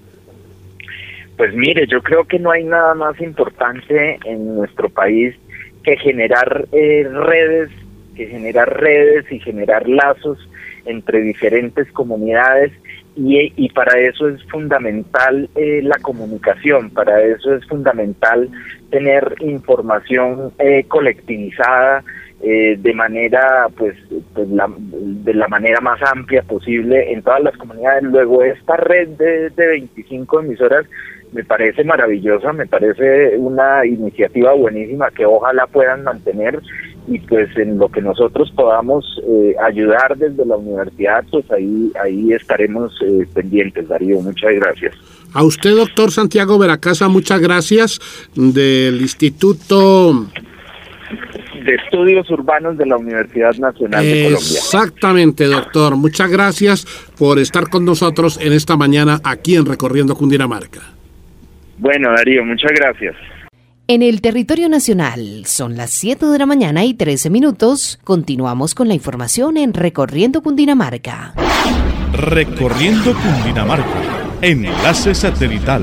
Pues mire, yo creo que no hay nada más importante en nuestro país que generar eh, redes, que generar redes y generar lazos entre diferentes comunidades, y, y para eso es fundamental eh, la comunicación, para eso es fundamental tener información eh, colectivizada eh, de manera, pues, pues la, de la manera más amplia posible en todas las comunidades. Luego, esta red de, de veinticinco emisoras me parece maravillosa, me parece una iniciativa buenísima que ojalá puedan mantener, y pues en lo que nosotros podamos eh, ayudar desde la universidad, pues ahí ahí estaremos eh, pendientes. Darío, muchas gracias. A usted, doctor Santiago Veracasa, muchas gracias, del Instituto de Estudios Urbanos de la Universidad Nacional de Colombia. Exactamente, doctor. Muchas gracias por estar con nosotros en esta mañana aquí en Recorriendo Cundinamarca. Bueno, Darío, muchas gracias. En el territorio nacional son las siete de la mañana y trece minutos. Continuamos con la información en Recorriendo Cundinamarca. Recorriendo Cundinamarca. Enlace satelital.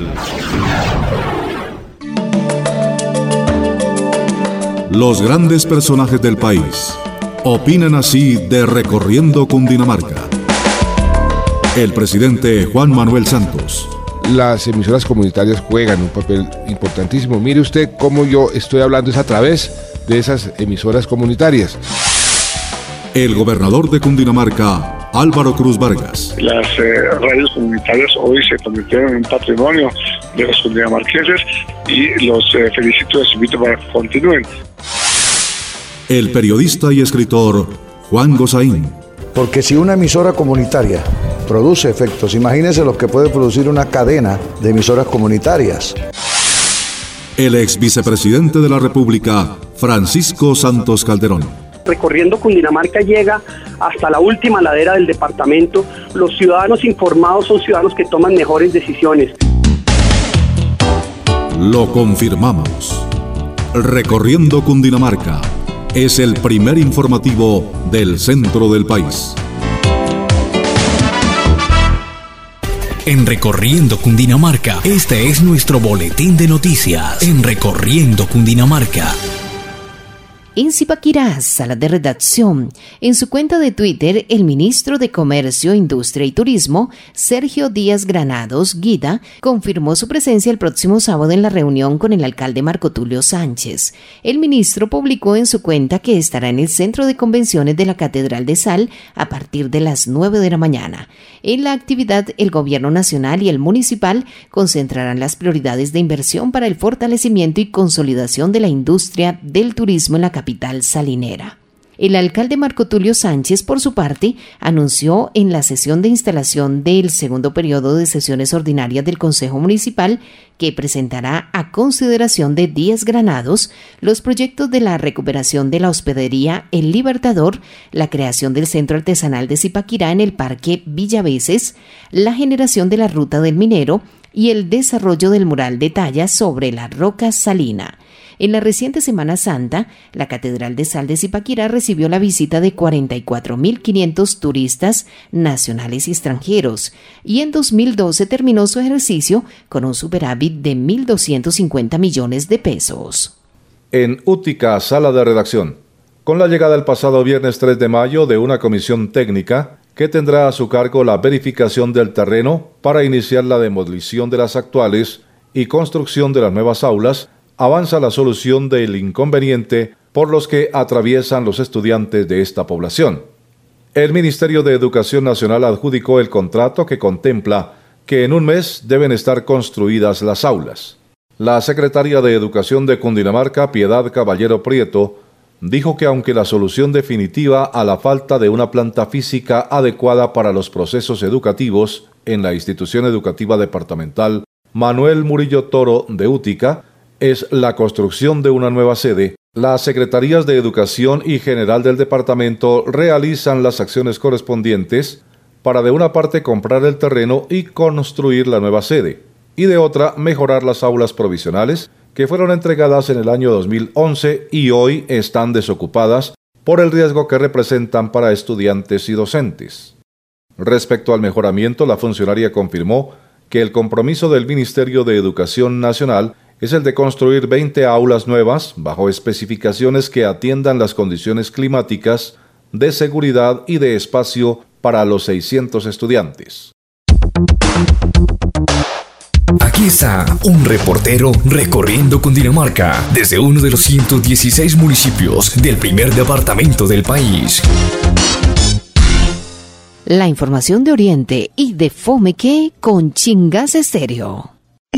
Los grandes personajes del país opinan así de Recorriendo Cundinamarca. El presidente Juan Manuel Santos. Las emisoras comunitarias juegan un papel importantísimo. Mire usted cómo yo estoy hablando es a través de esas emisoras comunitarias. El gobernador de Cundinamarca, Álvaro Cruz Vargas. Las eh, radios comunitarias hoy se convirtieron en un patrimonio de los cundinamarqueses y los eh, felicito y los invito para que continúen. El periodista y escritor Juan Gozaín. Porque si una emisora comunitaria produce efectos, imagínense los que puede producir una cadena de emisoras comunitarias. El ex vicepresidente de la República, Francisco Santos Calderón. Recorriendo Cundinamarca llega hasta la última ladera del departamento. Los ciudadanos informados son ciudadanos que toman mejores decisiones. Lo confirmamos. Recorriendo Cundinamarca. es el primer informativo del centro del país. En Recorriendo Cundinamarca, este es nuestro boletín de noticias. En Recorriendo Cundinamarca. En Zipaquirá, sala de redacción, en su cuenta de Twitter, el ministro de Comercio, Industria y Turismo, Sergio Díaz Granados Guida, confirmó su presencia el próximo sábado en la reunión con el alcalde Marco Tulio Sánchez. El ministro publicó en su cuenta que estará en el Centro de Convenciones de la Catedral de Sal a partir de las nueve de la mañana. En la actividad, el gobierno nacional y el municipal concentrarán las prioridades de inversión para el fortalecimiento y consolidación de la industria del turismo en la capital capital salinera. El alcalde Marco Tulio Sánchez, por su parte, anunció en la sesión de instalación del segundo periodo de sesiones ordinarias del Consejo Municipal que presentará a consideración de Díaz Granados los proyectos de la recuperación de la hospedería El Libertador, la creación del Centro Artesanal de Zipaquirá en el Parque Villaveses, la generación de la Ruta del Minero y el desarrollo del mural de talla sobre la roca salina. En la reciente Semana Santa, la Catedral de Sal de Zipaquirá recibió la visita de cuarenta y cuatro mil quinientos turistas nacionales y extranjeros, y en dos mil doce terminó su ejercicio con un superávit de mil doscientos cincuenta millones de pesos. En Útica, sala de redacción, con la llegada el pasado viernes tres de mayo de una comisión técnica que tendrá a su cargo la verificación del terreno para iniciar la demolición de las actuales y construcción de las nuevas aulas, avanza la solución del inconveniente por los que atraviesan los estudiantes de esta población. El Ministerio de Educación Nacional adjudicó el contrato que contempla que en un mes deben estar construidas las aulas. La secretaria de Educación de Cundinamarca, Piedad Caballero Prieto, dijo que aunque la solución definitiva a la falta de una planta física adecuada para los procesos educativos en la institución educativa departamental Manuel Murillo Toro de Útica es la construcción de una nueva sede, las Secretarías de Educación y General del Departamento realizan las acciones correspondientes para de una parte comprar el terreno y construir la nueva sede, y de otra mejorar las aulas provisionales que fueron entregadas en el año dos mil once y hoy están desocupadas por el riesgo que representan para estudiantes y docentes. Respecto al mejoramiento, la funcionaria confirmó que el compromiso del Ministerio de Educación Nacional es el de construir veinte aulas nuevas bajo especificaciones que atiendan las condiciones climáticas, de seguridad y de espacio para los seiscientos estudiantes. Aquí está un reportero recorriendo Cundinamarca desde uno de los ciento dieciséis municipios del primer departamento del país. La información de Oriente y de Fomeque con Chingas Estéreo.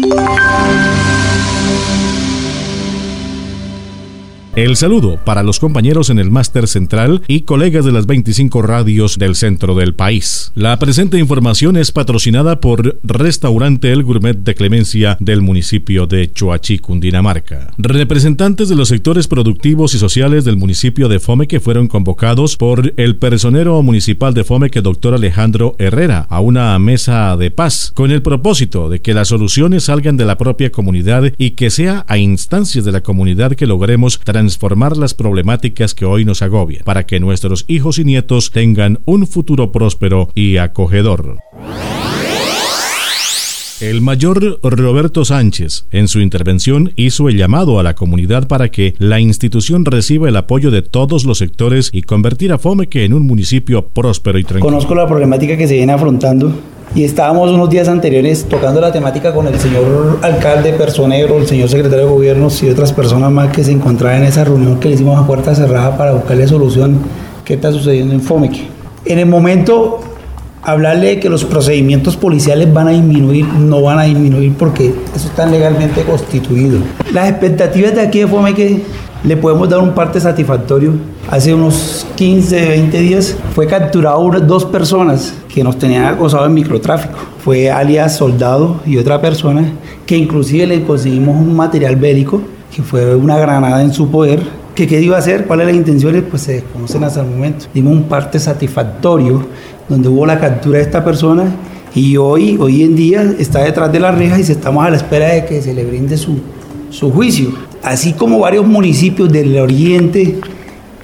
El saludo para los compañeros en el máster central y colegas de las veinticinco radios del centro del país. La presente información es patrocinada por Restaurante El Gourmet de Clemencia del municipio de Choachí, Cundinamarca. Representantes de los sectores productivos y sociales del municipio de Fomeque fueron convocados por el personero municipal de Fomeque, doctor Alejandro Herrera, a una mesa de paz con el propósito de que las soluciones salgan de la propia comunidad y que sea a instancias de la comunidad que logremos transformar transformar las problemáticas que hoy nos agobian, para que nuestros hijos y nietos tengan un futuro próspero y acogedor. El mayor Roberto Sánchez, en su intervención, hizo el llamado a la comunidad para que la institución reciba el apoyo de todos los sectores y convertir a Fomeque en un municipio próspero y tranquilo. Conozco la problemática que se viene afrontando y estábamos unos días anteriores tocando la temática con el señor alcalde Personero, el señor secretario de Gobierno y otras personas más que se encontraban en esa reunión que le hicimos a puerta cerrada para buscarle solución qué está sucediendo en Fomeque. En el momento, hablarle de que los procedimientos policiales van a disminuir, no van a disminuir porque eso está legalmente constituido. Las expectativas de aquí de Fomeque le podemos dar un parte satisfactorio. Hace unos quince, veinte días fue capturado una, dos personas que nos tenían acosados en microtráfico. Fue alias Soldado y otra persona que inclusive le conseguimos un material bélico que fue una granada en su poder. ¿Qué, qué iba a hacer? ¿Cuáles eran las intenciones? Pues se desconocen hasta el momento. Dimos un parte satisfactorio donde hubo la captura de esta persona y hoy, hoy en día está detrás de las rejas y se estamos a la espera de que se le brinde su, su juicio. Así como varios municipios del oriente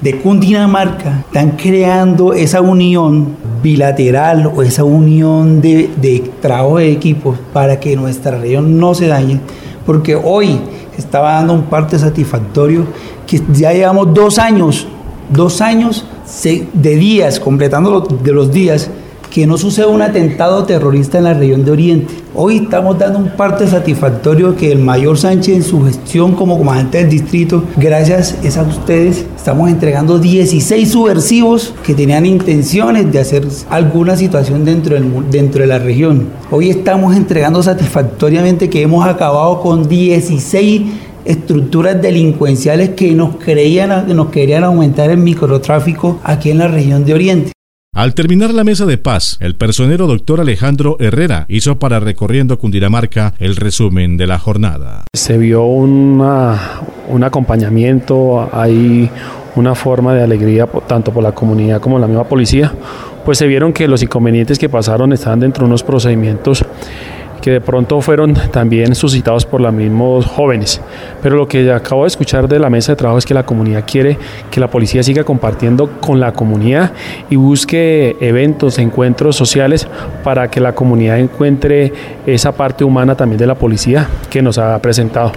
de Cundinamarca están creando esa unión bilateral o esa unión de, de trabajo de equipos para que nuestra región no se dañe, porque hoy estaba dando un parte satisfactorio que ya llevamos dos años, dos años de días, completando los, de los días, que no suceda un atentado terrorista en la región de Oriente. Hoy estamos dando un parte satisfactorio que el mayor Sánchez en su gestión como comandante del distrito, gracias es a ustedes, estamos entregando dieciséis subversivos que tenían intenciones de hacer alguna situación dentro, del, dentro de la región. Hoy estamos entregando satisfactoriamente que hemos acabado con dieciséis estructuras delincuenciales que nos, creían, que nos querían aumentar el microtráfico aquí en la región de Oriente. Al terminar la mesa de paz, el personero doctor Alejandro Herrera hizo para Recorriendo Cundinamarca el resumen de la jornada. Se vio una, un acompañamiento, hay una forma de alegría tanto por la comunidad como la misma policía, pues se vieron que los inconvenientes que pasaron estaban dentro de unos procedimientos que de pronto fueron también suscitados por los mismos jóvenes. Pero lo que acabo de escuchar de la mesa de trabajo es que la comunidad quiere que la policía siga compartiendo con la comunidad y busque eventos, encuentros sociales para que la comunidad encuentre esa parte humana también de la policía que nos ha presentado.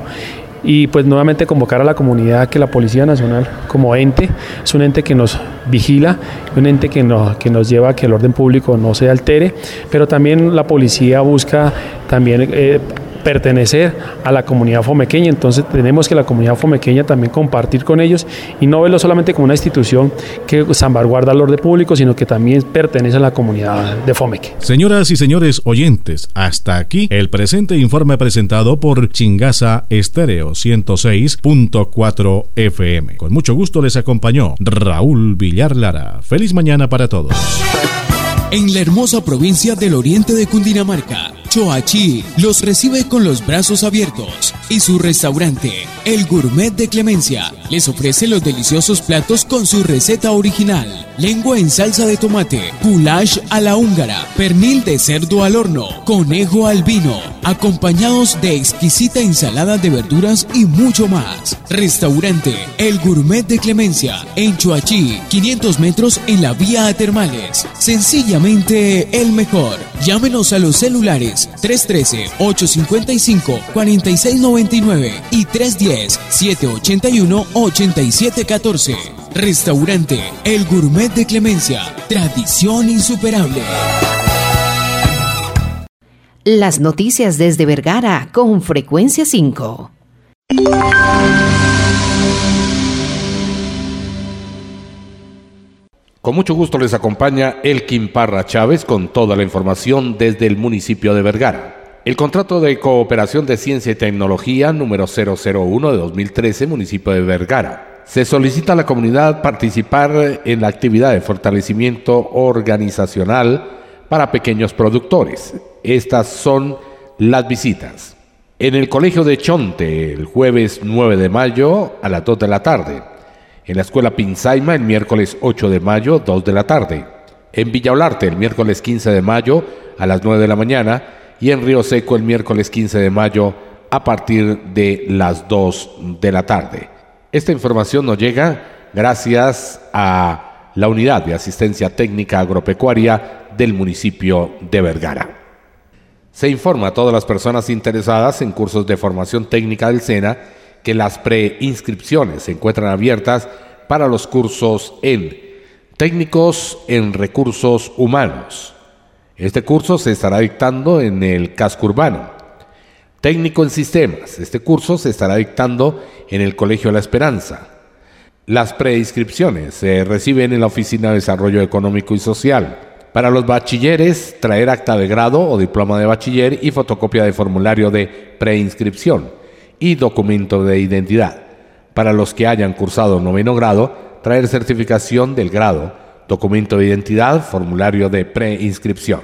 Y pues nuevamente convocar a la comunidad que la Policía Nacional como ente es un ente que nos vigila, un ente que nos, que nos lleva a que el orden público no se altere, pero también la policía busca también eh, pertenecer a la comunidad fomequeña, entonces tenemos que la comunidad fomequeña también compartir con ellos y no verlo solamente como una institución que salvaguarda el orden público, sino que también pertenece a la comunidad de Fomeque. Señoras y señores oyentes, hasta aquí el presente informe presentado por Chingaza Estéreo ciento seis punto cuatro F M. Con mucho gusto les acompañó Raúl Villar Lara. Feliz mañana para todos. En la hermosa provincia del oriente de Cundinamarca, Choachí los recibe con los brazos abiertos y su restaurante, El Gourmet de Clemencia, les ofrece los deliciosos platos con su receta original: lengua en salsa de tomate, goulash a la húngara, pernil de cerdo al horno, conejo al vino, acompañados de exquisita ensalada de verduras y mucho más. Restaurante El Gourmet de Clemencia, en Choachí, quinientos metros en la vía a Termales. Sencillamente el mejor. Llámenos a los celulares tres uno tres, ocho cinco cinco, cuatro seis nueve nueve y tres uno cero, siete ocho uno, ocho siete uno cuatro. Restaurante El Gourmet de Clemencia, tradición insuperable. Las noticias desde Vergara con Frecuencia cinco. Con mucho gusto les acompaña Elkin Parra Chávez con toda la información desde el municipio de Vergara. El contrato de cooperación de ciencia y tecnología número cero cero uno de dos mil trece, municipio de Vergara. Se solicita a la comunidad participar en la actividad de fortalecimiento organizacional para pequeños productores. Estas son las visitas. En el Colegio de Chonte, el jueves nueve de mayo a las dos de la tarde. En la Escuela Pinzaima, el miércoles ocho de mayo, dos de la tarde. En Villa Olarte, el miércoles quince de mayo, a las nueve de la mañana. Y en Río Seco, el miércoles quince de mayo, a partir de las dos de la tarde. Esta información nos llega gracias a la Unidad de Asistencia Técnica Agropecuaria del municipio de Vergara. Se informa a todas las personas interesadas en cursos de formación técnica del SENA que las preinscripciones se encuentran abiertas para los cursos en Técnicos en Recursos Humanos. Este curso se estará dictando en el casco urbano. Técnico en Sistemas. Este curso se estará dictando en el Colegio La Esperanza. Las preinscripciones se reciben en la Oficina de Desarrollo Económico y Social. Para los bachilleres, traer acta de grado o diploma de bachiller y fotocopia de formulario de preinscripción y documento de identidad. Para los que hayan cursado noveno grado, traer certificación del grado, documento de identidad, formulario de preinscripción.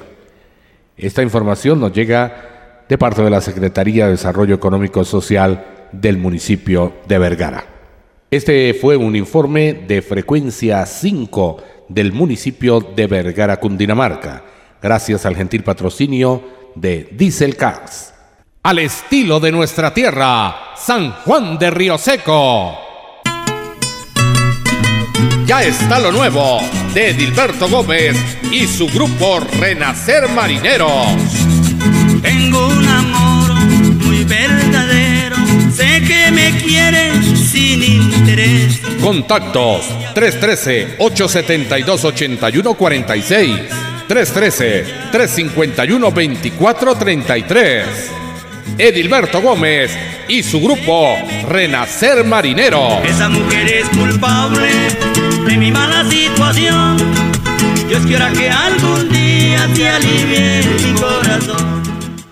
Esta información nos llega de parte de la Secretaría de Desarrollo Económico y Social del municipio de Vergara. Este fue un informe de Frecuencia cinco del municipio de Vergara, Cundinamarca, gracias al gentil patrocinio de Diesel Cars. Al estilo de nuestra tierra, San Juan de Río Seco. ya está lo nuevo de Edilberto Gómez y su grupo Renacer Marineros. Tengo un amor muy verdadero, sé que me quieres sin interés. Contactos tres uno tres, ocho siete dos, ocho uno cuatro seis, tres uno tres, tres cinco uno, dos cuatro tres tres. Edilberto Gómez y su grupo Renacer Marinero. Esa mujer es culpable de mi mala situación. Dios quiera que algún día te alivie mi corazón.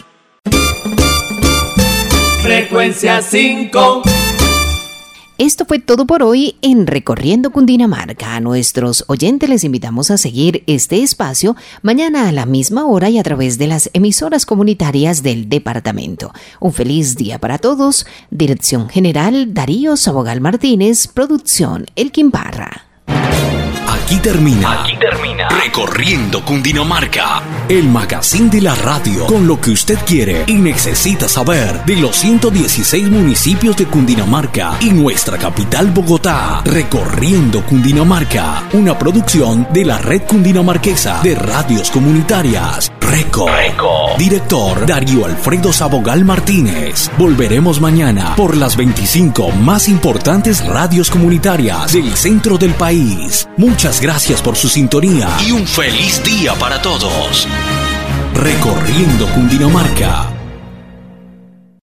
Frecuencia cinco. Esto fue todo por hoy en Recorriendo Cundinamarca. A nuestros oyentes les invitamos a seguir este espacio mañana a la misma hora y a través de las emisoras comunitarias del departamento. Un feliz día para todos. Dirección General Darío Sabogal Martínez. Producción Elkin Parra. Aquí termina, Aquí termina Recorriendo Cundinamarca, el magazine de la radio con lo que usted quiere y necesita saber de los ciento dieciséis municipios de Cundinamarca y nuestra capital Bogotá. Recorriendo Cundinamarca, una producción de la Red Cundinamarquesa de Radios Comunitarias. Reco. Reco. Director Darío Alfredo Sabogal Martínez. Volveremos mañana por las veinticinco más importantes radios comunitarias del centro del país. Muchas gracias por su sintonía y un feliz día para todos. Recorriendo Cundinamarca.